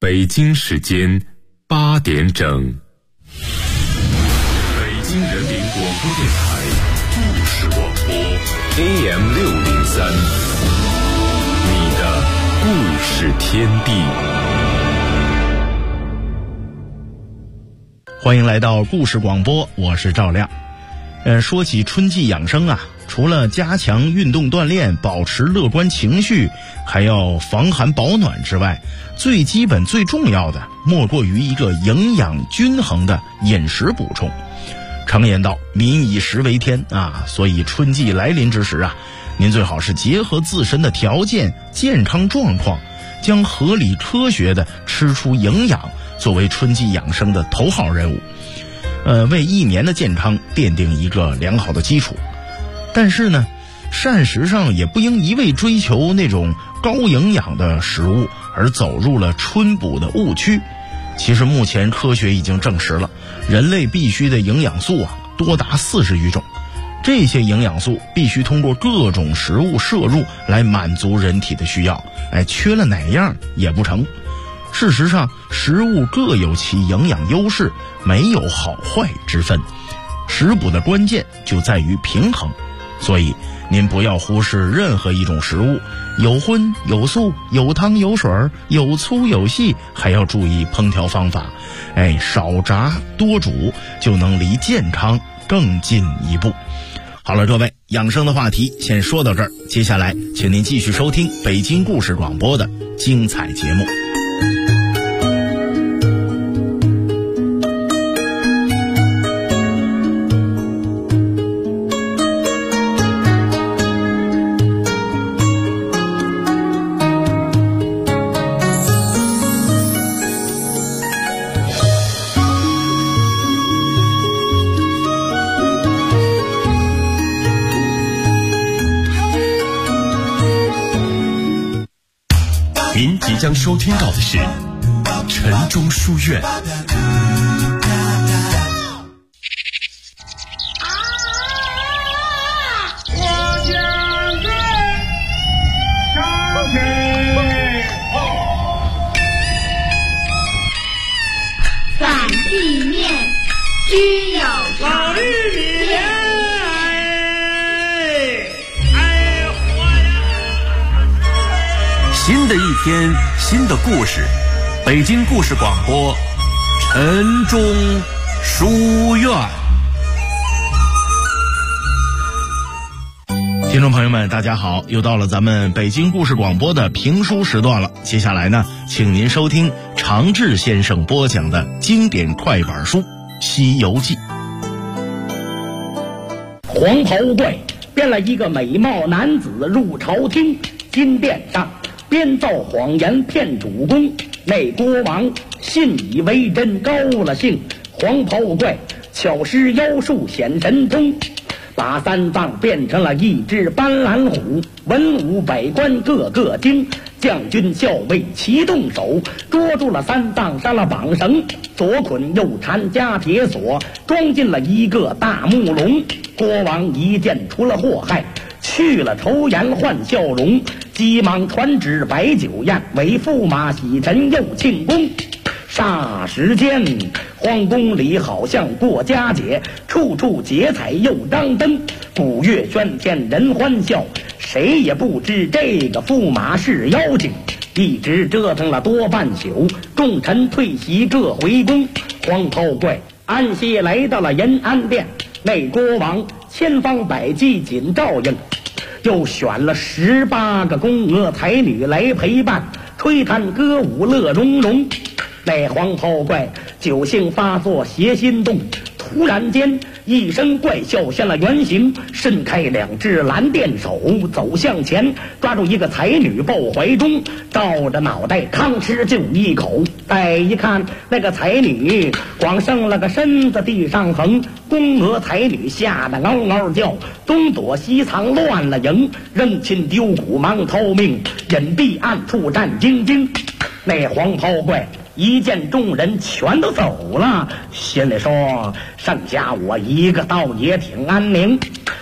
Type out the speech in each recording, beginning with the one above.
北京时间8点整。北京人民广播电台故事广播 AM603， 你的故事天地。 欢迎来到故事广播，我是赵亮。说起春季养生啊，除了加强运动锻炼，保持乐观情绪，还要防寒保暖之外，最基本最重要的莫过于一个营养均衡的饮食补充。常言道，民以食为天啊，所以春季来临之时啊，您最好是结合自身的条件、健康状况，将合理科学的吃出营养作为春季养生的头号任务，为一年的健康奠定一个良好的基础。但是呢，膳食上也不应一味追求那种高营养的食物，而走入了春补的误区。其实目前科学已经证实了，人类必需的营养素啊，多达40余种。这些营养素必须通过各种食物摄入来满足人体的需要，缺了哪样也不成。事实上，食物各有其营养优势，没有好坏之分。食补的关键就在于平衡，所以您不要忽视任何一种食物，有荤有素，有汤有水，有粗有细，还要注意烹调方法。少炸多煮，就能离健康更进一步。好了，各位，养生的话题先说到这儿，接下来请您继续收听北京故事广播的精彩节目。 您即将收听到的是晨钟书院。 反地面须有常新的一天，新的故事，北京故事广播晨钟书院。 听众朋友们大家好，又到了咱们北京故事广播的评书时段了。接下来呢，请您收听常志先生播讲的经典快板书《西游记》。 黄袍怪编了一个美貌男子入朝廷，金殿上编造谎言骗主公，那国王信以为真，高了兴。黄袍怪巧施妖术显神通，把三藏变成了一只斑斓虎，文武百官个个惊。将军校尉齐动手，捉住了三藏，上了绑绳，左捆右缠加铁锁，装进了一个大木笼。国王一见出了祸害，去了愁颜换笑容，急忙传旨摆酒宴，为驸马洗尘又庆功。霎时间，皇宫里好像过佳节，处处结彩又张灯，鼓乐喧天人欢笑。谁也不知这个驸马是妖精，一直折腾了多半宿，众臣退席各回宫。黄袍怪安歇来到了延安殿，那国王千方百计紧照应，又选了18个宫娥才女来陪伴，吹弹歌舞乐融融。那黄袍怪酒性发作邪心动，突然间一声怪笑现了原形，伸开2只蓝靛手，走向前，抓住一个才女抱怀中，照着脑袋吭哧就一口。再一看，那个才女光剩了个身子地上横，宫娥才女吓得嗷嗷叫，东躲西藏乱了营，扔亲丢骨忙逃命，隐蔽暗处战兢兢。那黄袍怪一见众人全都走了，心里说剩下我一个倒也挺安宁。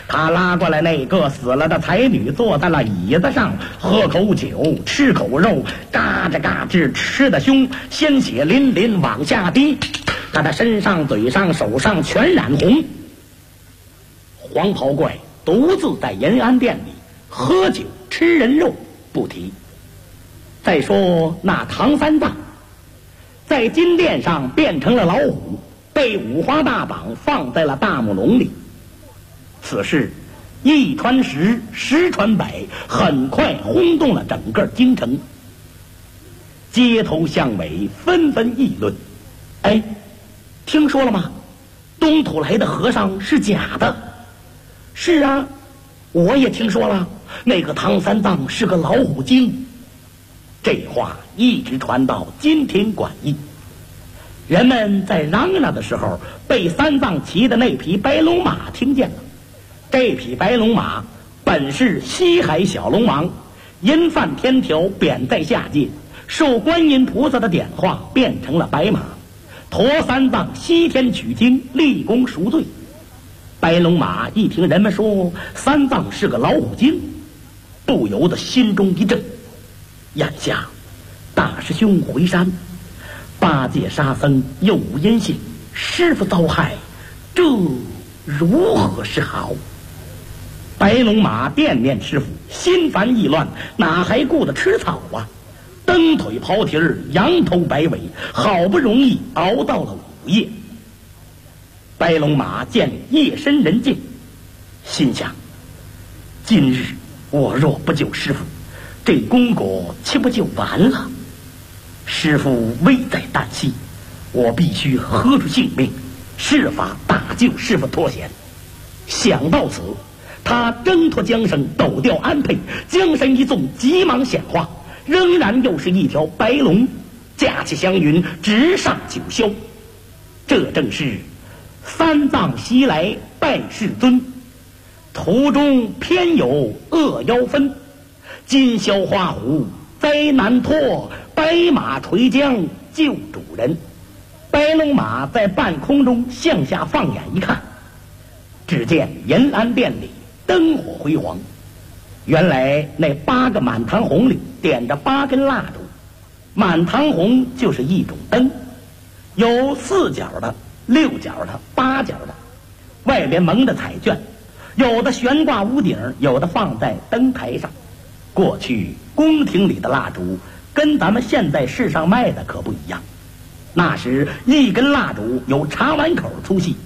他拉过来那个死了的才女，坐在了椅子上，喝口酒，吃口肉，嘎吱嘎吱吃得凶，鲜血淋淋往下滴，他的身上、嘴上、手上全染红。黄袍怪独自在延安殿里喝酒吃人肉不提。再说那唐三藏在金殿上变成了老虎，被五花大绑放在了大木笼里。此事一传十，十传百，很快轰动了整个京城。街头巷尾纷纷议论：哎，听说了吗？东土来的和尚是假的。是啊，我也听说了，那个唐三藏是个老虎精。这话一直传到今天馆驿。人们在嚷嚷的时候，被三藏骑的那匹白龙马听见了。这匹白龙马本是西海小龙王，因犯天条贬在下界，受观音菩萨的点化，变成了白马，驮三藏西天取经，立功赎罪。白龙马一听人们说三藏是个老虎精，不由得心中一震。眼下大师兄回山，八戒沙僧又无音信，师父遭害，这如何是好？白龙马惦念师父，心烦意乱，哪还顾得吃草啊？蹬腿刨蹄儿，扬头摆尾，好不容易熬到了午夜。白龙马见夜深人静，心想：今日我若不救师父，这功果岂不就完了？师父危在旦夕，我必须豁出性命，设法打救师父脱险。想到此，他挣脱缰绳，抖掉鞍辔，将身一纵，急忙显化，仍然又是一条白龙，驾起祥云，直上九霄。这正是三藏西来拜世尊，途中偏有恶妖分，金霄花虎灾难脱，白马垂缰救主人。白龙马在半空中向下放眼一看，只见延安殿里灯火辉煌。原来那8个满堂红里点着8根蜡烛，满堂红就是一种灯，有4角的、6角的、8角的，外边蒙着彩绢，有的悬挂屋顶，有的放在灯台上。过去宫廷里的蜡烛跟咱们现在市上卖的可不一样，那时一根蜡烛有茶碗口粗细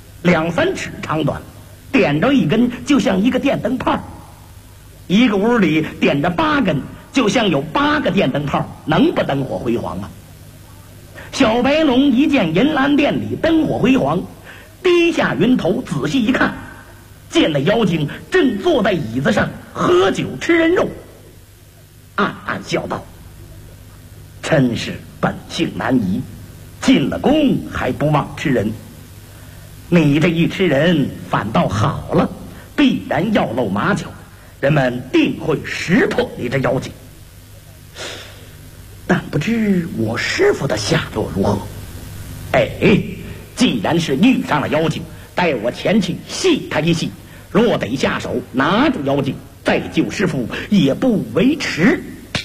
，2、3尺长短，点着一根就像一个电灯泡，一个屋里点着8根，就像有8个电灯泡，能不灯火辉煌吗？小白龙一见银安殿里灯火辉煌，低下云头仔细一看，见那妖精正坐在椅子上喝酒吃人肉，暗暗笑道：真是本性难移，进了宫还不忘吃人。你这一吃人反倒好了，必然要露马脚，人们定会识破你这妖精。但不知我师父的下落如何？哎，既然是遇上了妖精，带我前去戏他一戏，若得下手拿住妖精，再救师父也不为迟。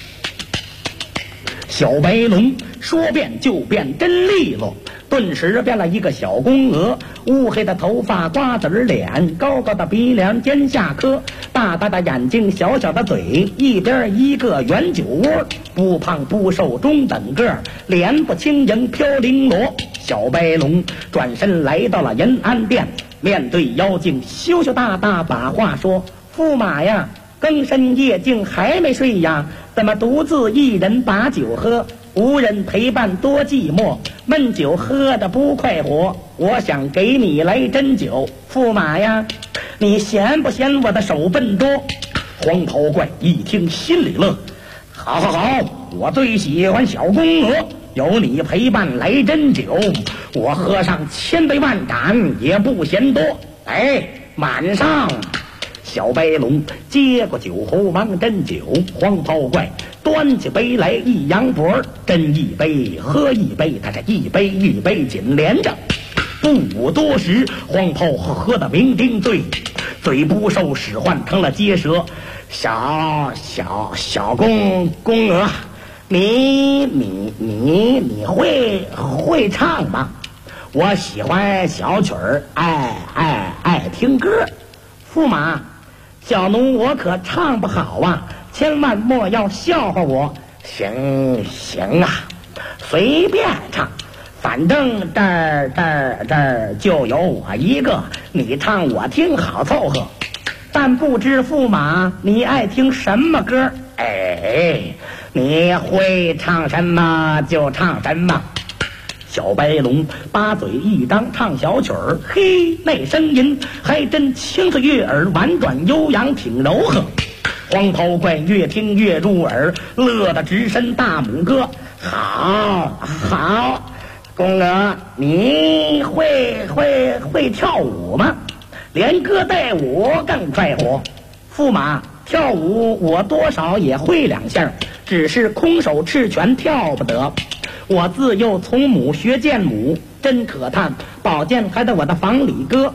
小白龙说变就变，真利落，顿时变了一个小公鹅，乌黑的头发，瓜子脸，高高的鼻梁，尖下颏，大大的眼睛，小小的嘴，一边一个圆酒窝，不胖不瘦中等个，脸不轻盈飘绫罗。小白龙转身来到了延安殿，面对妖精羞羞答答把话说：驸马呀，更深夜静还没睡呀，怎么独自一人把酒喝？无人陪伴多寂寞，闷酒喝得不快活。我想给你来针酒，驸马呀，你嫌不嫌我的手笨拙？黄袍怪一听心里乐，好好好，我最喜欢小公鹅，有你陪伴来针酒，我喝上千杯万盏也不嫌多。哎，满上！小白龙接过酒壶忙斟酒，黄袍怪端起杯来一扬脖，斟一杯喝一杯，他是一杯一杯紧连着。不多时，黄袍喝得酩酊醉， 嘴不受使唤成了结舌。小公鹅，你会唱吗？我喜欢小曲儿，爱听歌。驸马，小奴我可唱不好啊，千万莫要笑话我。行啊，随便唱，反正这儿就有我一个，你唱我听好凑合。但不知驸马你爱听什么歌？你会唱什么就唱什么。小白龙把嘴一张唱小曲儿，嘿，那声音还真清脆悦耳，婉转悠扬，挺柔和。黄袍怪越听越入耳，乐得直伸大拇哥。好，公鹅，你会跳舞吗？连歌带舞更拽活。驸马，跳舞我多少也会两下，只是空手赤拳跳不得。我自幼从母学剑舞，真可叹，宝剑还在我的房里搁。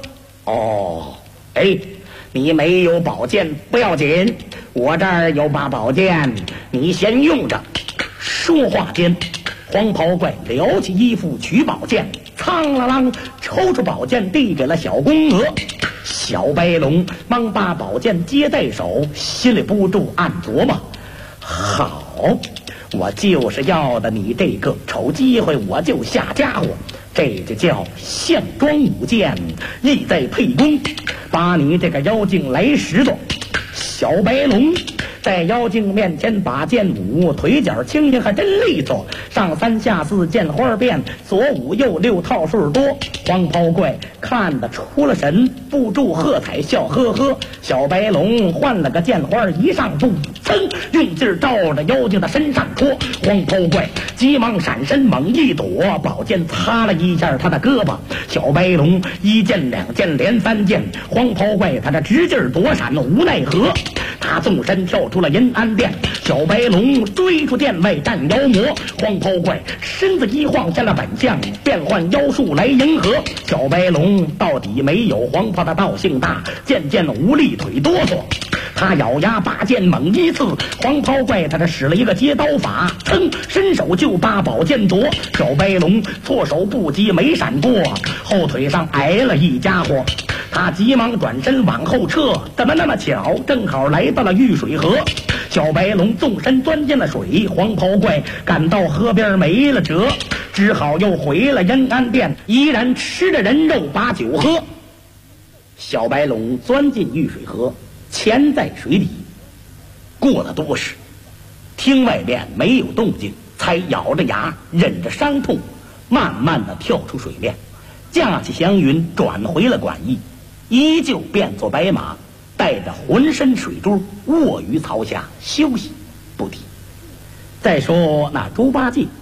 你没有宝剑不要紧，我这儿有把宝剑，你先用着。说话间，黄袍怪撩起衣服取宝剑，苍啷啷抽出宝剑递给了小公鹅。小白龙忙把宝剑接在手，心里不住暗琢磨：好，我就是要的你这个，瞅机会我就下家伙。这就叫项庄舞剑，意在沛公，把你这个妖精来拾掇。小白龙在妖精面前把剑舞，腿脚轻轻还真利索，上三下四剑花变，左五右六套数多。黄袍怪看得出了神，不住喝彩笑呵呵。小白龙换了个剑花一上步，噌，用劲照着妖精的身上戳。黄袍怪急忙闪身猛一躲，宝剑擦了一下他的胳膊。小白龙一剑两剑连三剑，黄袍怪他这直劲躲闪无奈何。他纵身跳出了银安殿，小白龙追出殿外战妖魔。黄袍怪身子一晃下了本相，变换妖术来迎合。小白龙到底没有黄袍的道性大，渐渐无力，腿哆嗦。他咬牙把剑猛一刺，黄袍怪他这使了一个接刀法，噌，伸手就把宝剑夺。小白龙措手不及，没闪过，后腿上挨了一家伙。他急忙转身往后撤，怎么那么巧，正好来到了玉水河。小白龙纵身钻进了水，黄袍怪赶到河边没了辙，只好又回了阴安殿，依然吃着人肉把酒喝。小白龙钻进玉水河，潜在水里，过了多时，听外边没有动静，才咬着牙忍着伤痛，慢慢的跳出水面，架起祥云转回了馆驿，依旧变作白马，带着浑身水珠卧于槽下休息不提。再说那猪八戒，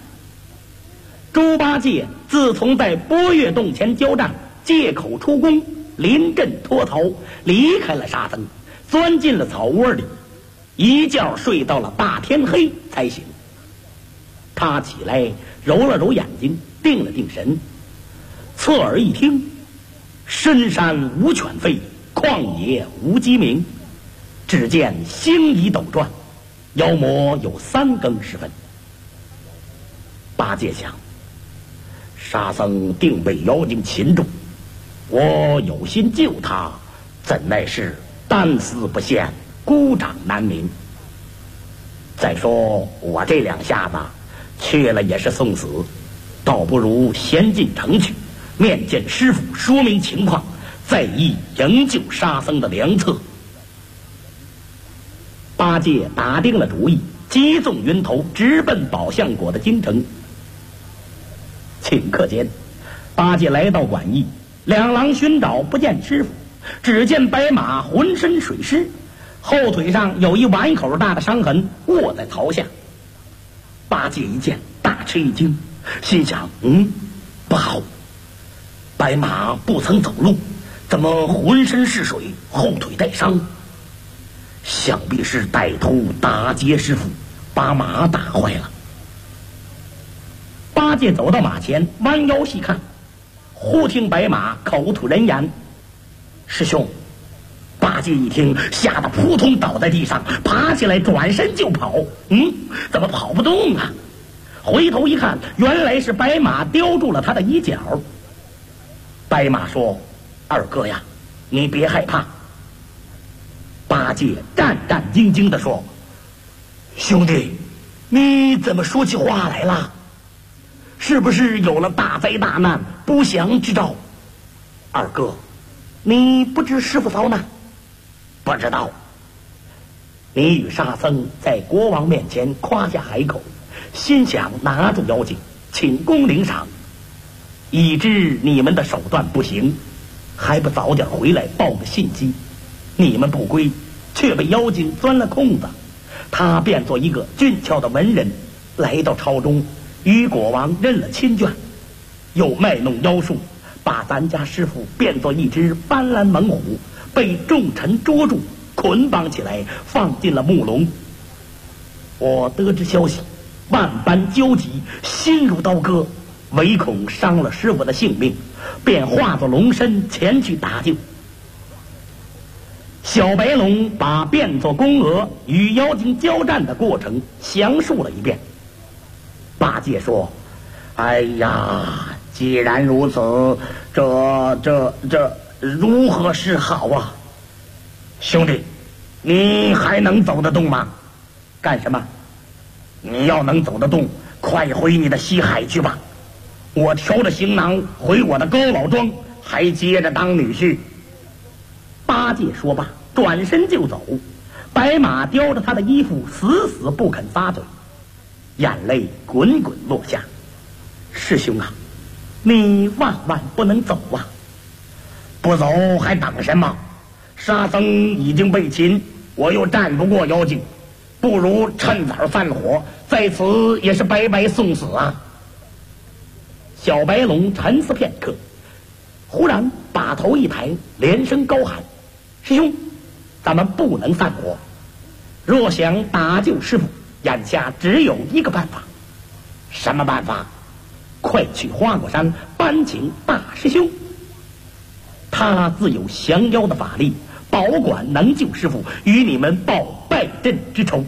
自从在波月洞前交战，借口出宫，临阵脱逃，离开了沙僧，钻进了草窝里，一觉睡到了大天黑才醒。他起来揉了揉眼睛，定了定神，侧耳一听，深山无犬吠，旷野无鸡鸣，只见星移斗转，妖魔有3更时分。八戒想，沙僧定被妖精擒住，我有心救他，怎奈是单丝不线，孤掌难鸣。再说我这2下子去了也是送死，倒不如先进城去，面见师傅说明情况，再议营救沙僧的良策。八戒打定了主意，急纵云头直奔宝象国的京城。顷刻间，八戒来到馆驿，两狼寻找不见师傅，只见白马浑身水湿，后腿上有一碗口大的伤痕，卧在槽下。八戒一见大吃一惊，心想不好，白马不曾走路，怎么浑身是水，后腿带伤？想必是歹徒打劫师傅，把马打坏了。八戒走到马前，弯腰细看，忽听白马口吐人言：师兄， 八戒一听，吓得扑通倒在地上，爬起来转身就跑。怎么跑不动啊？回头一看，原来是白马叼住了他的衣角。白马说：“二哥呀，你别害怕。”八戒战战兢兢地说：“兄弟，你怎么说起话来了？是不是有了大灾大难，不祥之兆？”二哥，你不知师傅遭难？不知道。你与沙僧在国王面前夸下海口，心想拿住妖精，请功领赏，已知你们的手段不行，还不早点回来报个信息？你们不归，却被妖精钻了空子。他变作一个俊俏的文人，来到朝中，与国王认了亲眷，又卖弄妖术，把咱家师傅变作一只斑斓猛虎，被众臣捉住，捆绑起来，放进了木笼。我得知消息，万般焦急，心如刀割，唯恐伤了师傅的性命，便化作龙身前去搭救。小白龙把变作宫娥与妖精交战的过程详述了一遍。八戒说：“哎呀，既然如此，这如何是好啊？兄弟，你还能走得动吗？干什么？你要能走得动，快回你的西海去吧。我挑着行囊回我的高老庄，还接着当女婿。”八戒说罢，转身就走。白马叼着他的衣服，死死不肯撒嘴，眼泪滚滚落下。师兄啊，你万万不能走啊！不走还等什么？沙僧已经被擒，我又战不过妖精，不如趁早散伙，在此也是白白送死啊！小白龙沉思片刻，忽然把头一抬，连声高喊：“师兄，咱们不能散伙。若想打救师傅，眼下只有一个办法。”“什么办法？”“快去花果山搬请大师兄，他自有降妖的法力，保管能救师傅，与你们报败阵之仇。”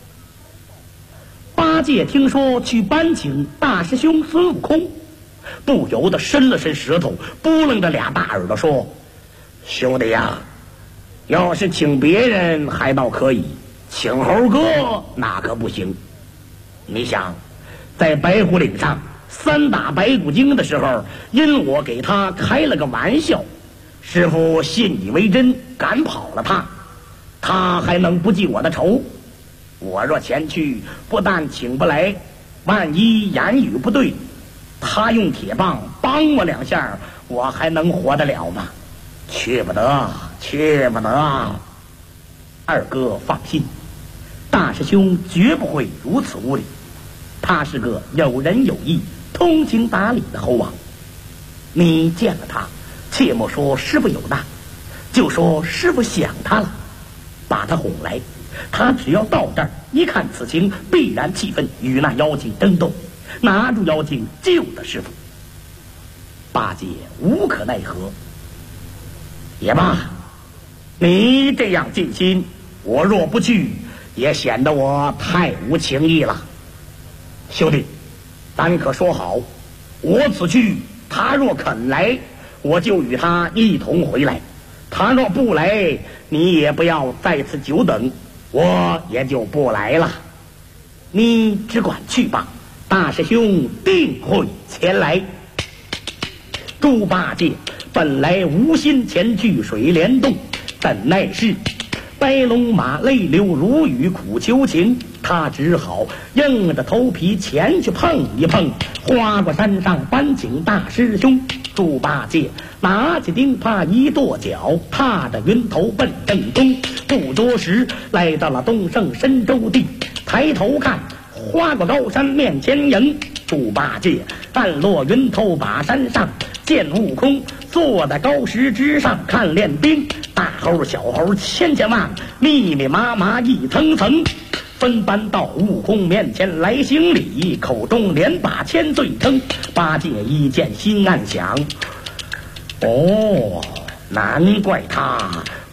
八戒听说去搬请大师兄孙悟空，不由得伸了伸舌头，拨楞着俩大耳朵说：“兄弟呀，要是请别人还倒可以，请猴哥那可不行。你想，在白虎岭上3打白骨精的时候，因我给他开了个玩笑，师傅信以为真，赶跑了他还能不记我的仇？我若前去，不但请不来，万一言语不对，他用铁棒帮我2下，我还能活得了吗？去不得，去不得。二哥放心，大师兄绝不会如此无礼，他是个有仁有义、通情达理的猴王。你见了他，切莫说师傅有难，就说师傅想他了，把他哄来，他只要到这儿一看此情，必然气愤，与那妖精争斗，拿住妖精，救了师傅。八戒无可奈何。也罢，你这样尽心，我若不去，也显得我太无情义了。兄弟，咱可说好，我此去，他若肯来，我就与他一同回来；他若不来，你也不要在此久等，我也就不来了。你只管去吧，大师兄定会前来。猪八戒本来无心前去水帘洞，怎奈是白龙马泪流如雨苦求情，他只好硬着头皮前去碰一碰。花果山上搬请大师兄，猪八戒拿起钉耙一跺脚，踏着云头奔正东。不多时来到了东胜神州地，抬头看花果高山面前迎。猪八戒按落云头把山上，见悟空坐在高石之上看练兵。大猴小猴千千万，密密麻麻一层层，分班到悟空面前来行礼，口中连把千岁称。八戒一见心暗想，难怪他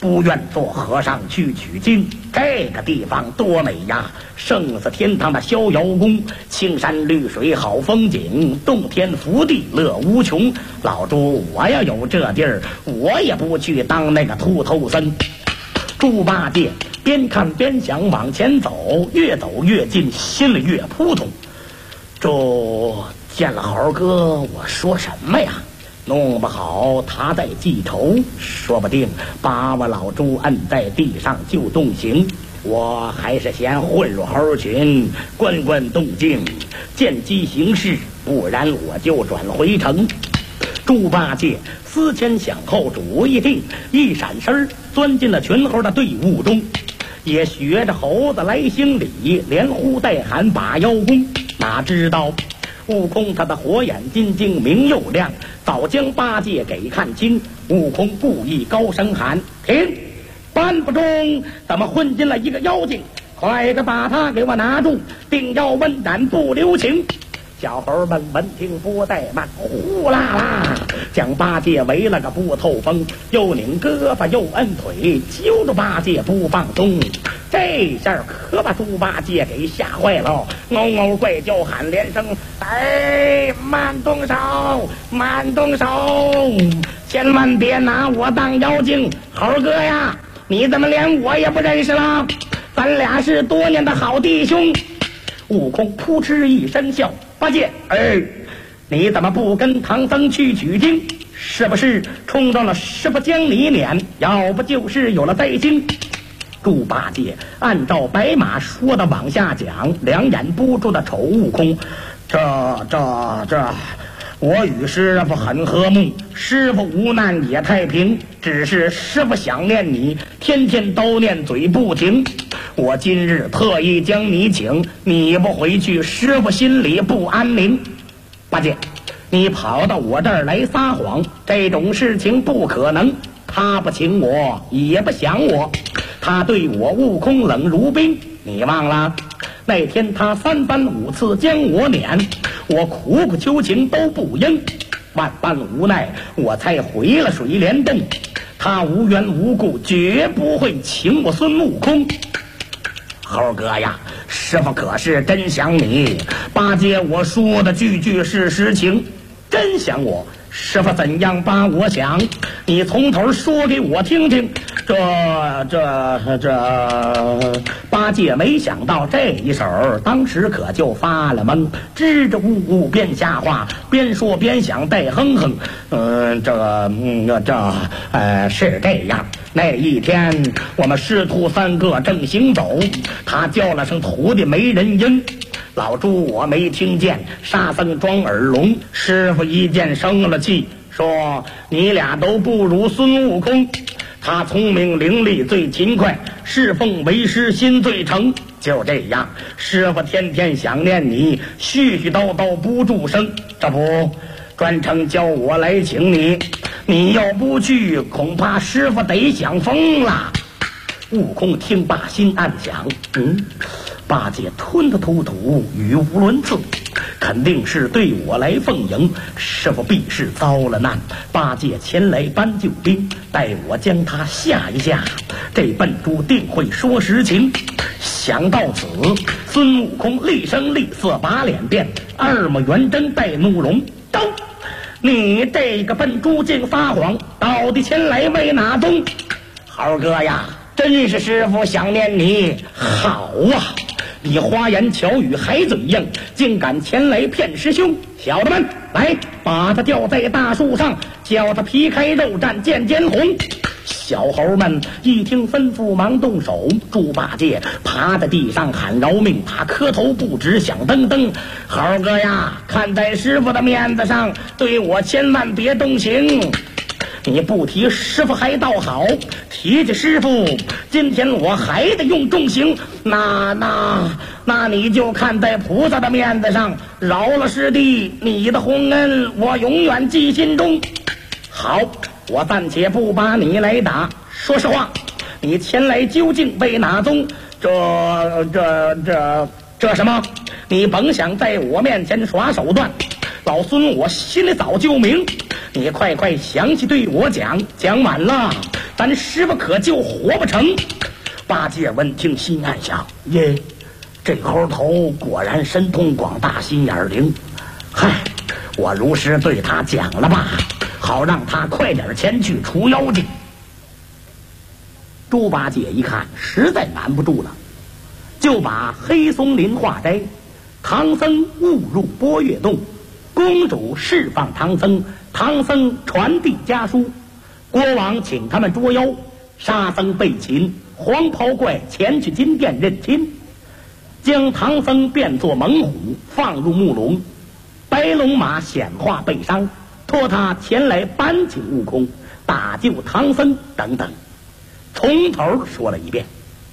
不愿做和尚去取经。这个地方多美呀，胜似天堂的逍遥宫，青山绿水好风景，洞天福地乐无穷。老朱，我要有这地儿，我也不去当那个秃头僧。猪八戒边看边想往前走，越走越近，心里越扑通。这见了猴哥，我说什么呀？弄不好他在记仇，说不定把我老猪摁在地上就动刑。我还是先混入猴群，观观动静，见机行事，不然我就转回城。猪八戒思前想后，主意定，一闪身钻进了群猴的队伍中，也学着猴子来行礼，连呼带喊把腰弓。哪知道悟空他的火眼金睛明又亮，早将八戒给看清。悟空故意高声喊：停！班府中怎么混进了一个妖精？快个把他给我拿住，定要问斩不留情。小猴们闻听不怠慢，呼啦啦将八戒围了个不透风，又拧胳膊又摁腿，揪着八戒不放松。这下可把猪八戒给吓坏了，嗷嗷怪叫喊连声：哎，慢动手，慢动手，千万别拿我当妖精。猴哥呀，你怎么连我也不认识了？咱俩是多年的好弟兄。悟空扑哧一声笑：八戒，你怎么不跟唐僧去取经？是不是冲撞了师傅将你撵？要不就是有了灾星。猪八戒按照白马说的往下讲，两眼不住的瞅悟空。这我与师傅很和睦，师傅无难也太平，只是师傅想念你，天天都念嘴不停。我今日特意将你请，你不回去，师傅心里不安宁。八戒，你跑到我这儿来撒谎，这种事情不可能。他不请我，也不想我，他对我悟空冷如冰。你忘了那天他3番5次将我撵，我苦苦求情都不应，万般无奈我才回了水帘洞。他无缘无故绝不会请我孙悟空。猴哥呀，师傅可是真想你。八戒，我说的句句是实情，真想我。师傅怎样把我想？你从头说给我听听。八戒没想到这一手，当时可就发了懵，支支吾吾边瞎话，边说边想带哼哼。是这样。那一天我们师徒3个正行走，他叫了声徒弟没人应。老猪我没听见，沙僧装耳聋。师傅一见生了气，说你俩都不如孙悟空，他聪明伶俐最勤快，侍奉为师心最诚。就这样，师傅天天想念你，絮絮叨叨不住声，这不专程叫我来请你，你要不去，恐怕师傅得想疯了。悟空听罢心暗想，八戒吞吞吐吐，语无伦次，肯定是对我来奉迎，师傅必是遭了难。八戒前来搬救兵，待我将他吓一吓，这笨猪定会说实情。想到此，孙悟空厉声厉色，把脸变，二目圆睁带怒容。都，你这个笨猪竟撒谎，到底前来为哪宗？猴哥呀，真是师傅想念你。好啊，你花言巧语还嘴硬，竟敢前来骗师兄。小的们，来把他吊在大树上，叫他皮开肉绽见见红。小猴们一听吩咐，忙动手。猪八戒趴在地上喊饶命，他磕头不止，响噔噔。猴哥呀，看在师傅的面子上，对我千万别动刑。你不提师傅还倒好，提起师傅，今天我还得用重刑。那你就看在菩萨的面子上，饶了师弟，你的洪恩我永远记心中。好，我暂且不把你来打，说实话，你前来究竟为哪宗？这什么？你甭想在我面前耍手段，老孙我心里早就明。 你快详细对我讲，讲满了咱师傅可就活不成。八戒闻听心暗想，耶，这猴头果然神通广大，心眼灵。嗨，我如实对他讲了吧，好让他快点前去除妖精。猪八戒一看实在瞒不住了，就把黑松林化斋，唐僧误入波月洞，公主释放唐僧，唐僧传递家书，国王请他们捉妖，沙僧被擒，黄袍怪前去金殿认亲，将唐僧变作猛虎放入木笼，白龙马显化背伤，托他前来搬请悟空，打救唐僧等等，从头说了一遍。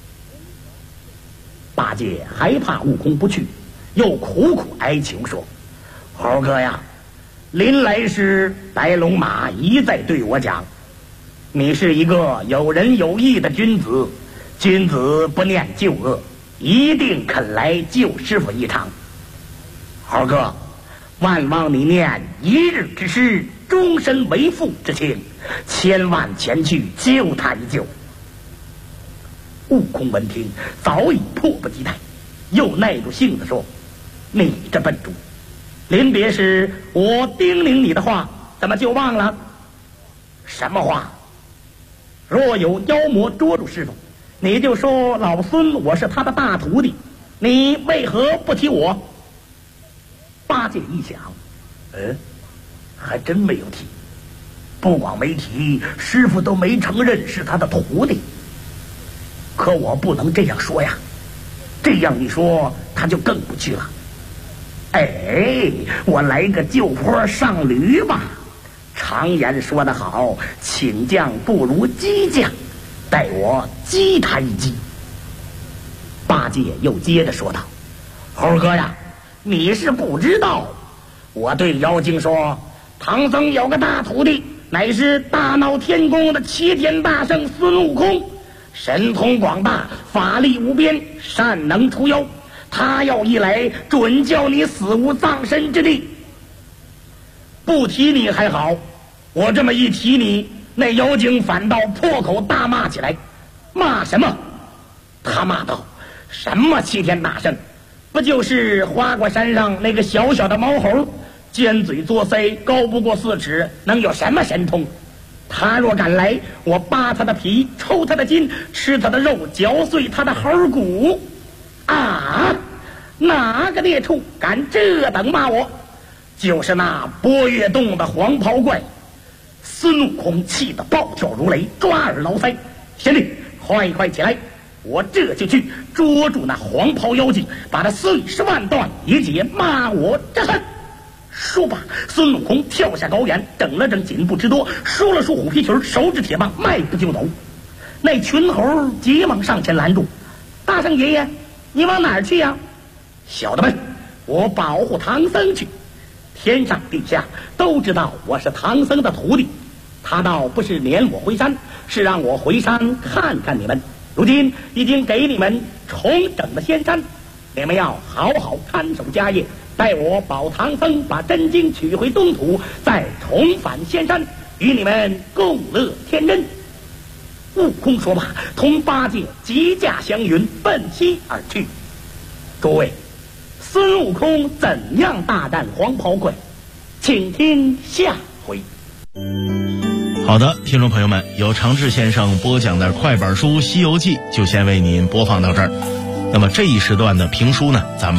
八戒还怕悟空不去，又苦哀求说：猴哥呀，临来时白龙马一再对我讲，你是一个有仁有义的君子，君子不念旧恶，一定肯来救师傅一场。猴哥，万望你念一日之师，终身为父之情，千万前去救他一救。悟空闻听早已迫不及待，又耐住性子说：你这笨猪，临别时我叮咛你的话怎么就忘了？什么话？若有妖魔捉住师傅，你就说老孙我是他的大徒弟，你为何不提我？八戒一想，还真没有提，不光没提，师傅都没承认是他的徒弟。可我不能这样说呀，这样一说他就更不去了。我来个就坡上驴吧。常言说得好，请将不如激将，待我激他一击。八戒又接着说道：猴哥呀，你是不知道，我对妖精说，唐僧有个大徒弟，乃是大闹天宫的齐天大圣孙悟空，神通广大，法力无边，善能除妖，他要一来，准叫你死无葬身之地。不提你还好，我这么一提你，那妖精反倒破口大骂起来。骂什么？他骂道：什么齐天大圣，不就是花果山上那个小小的毛猴，尖嘴作腮，高不过4尺，能有什么神通？他若敢来，我扒他的皮，抽他的筋，吃他的肉，嚼碎他的猴骨。啊！哪个孽畜敢这等骂我？就是那波月洞的黄袍怪。孙悟空气得暴跳如雷，抓耳挠腮。贤弟，快起来，我这就去捉住那黄袍妖精，把他碎尸万段，以解骂我之恨。说罢，孙悟空跳下高原，整了整颈部之多，梳了梳虎皮裙，手指铁棒，迈步就走。那群猴急忙上前拦住：大圣爷爷，你往哪儿去呀？小的们，我保护唐僧去。天上地下都知道我是唐僧的徒弟，他倒不是撵我回山，是让我回山看看你们。如今已经给你们重整了仙山，你们要好好看守家业，待我保唐僧把真经取回东土，再重返仙山，与你们共乐天真。悟空说罢，同八戒急驾祥云，奔西而去。诸位，孙悟空怎样大战黄袍怪，请听下回。 好的，听众朋友们，由常志先生播讲的快板书《西游记》就先为您播放到这儿。那么这一时段的评书呢，咱们